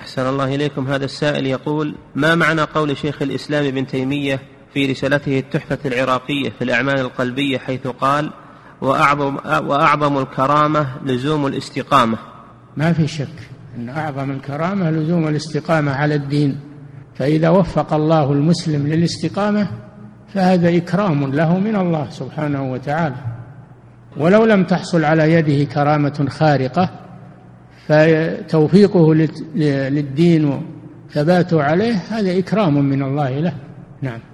أحسن الله إليكم. هذا السائل يقول: ما معنى قول شيخ الإسلام ابن تيمية في رسالته التحفة العراقية في الأعمال القلبية حيث قال: وأعظم الكرامة لزوم الاستقامة؟ ما في شك أن أعظم الكرامة لزوم الاستقامة على الدين، فإذا وفق الله المسلم للاستقامة فهذا إكرام له من الله سبحانه وتعالى، ولو لم تحصل على يده كرامة خارقة فتوفيقه للدين وثباته عليه هذا إكرام من الله له. نعم.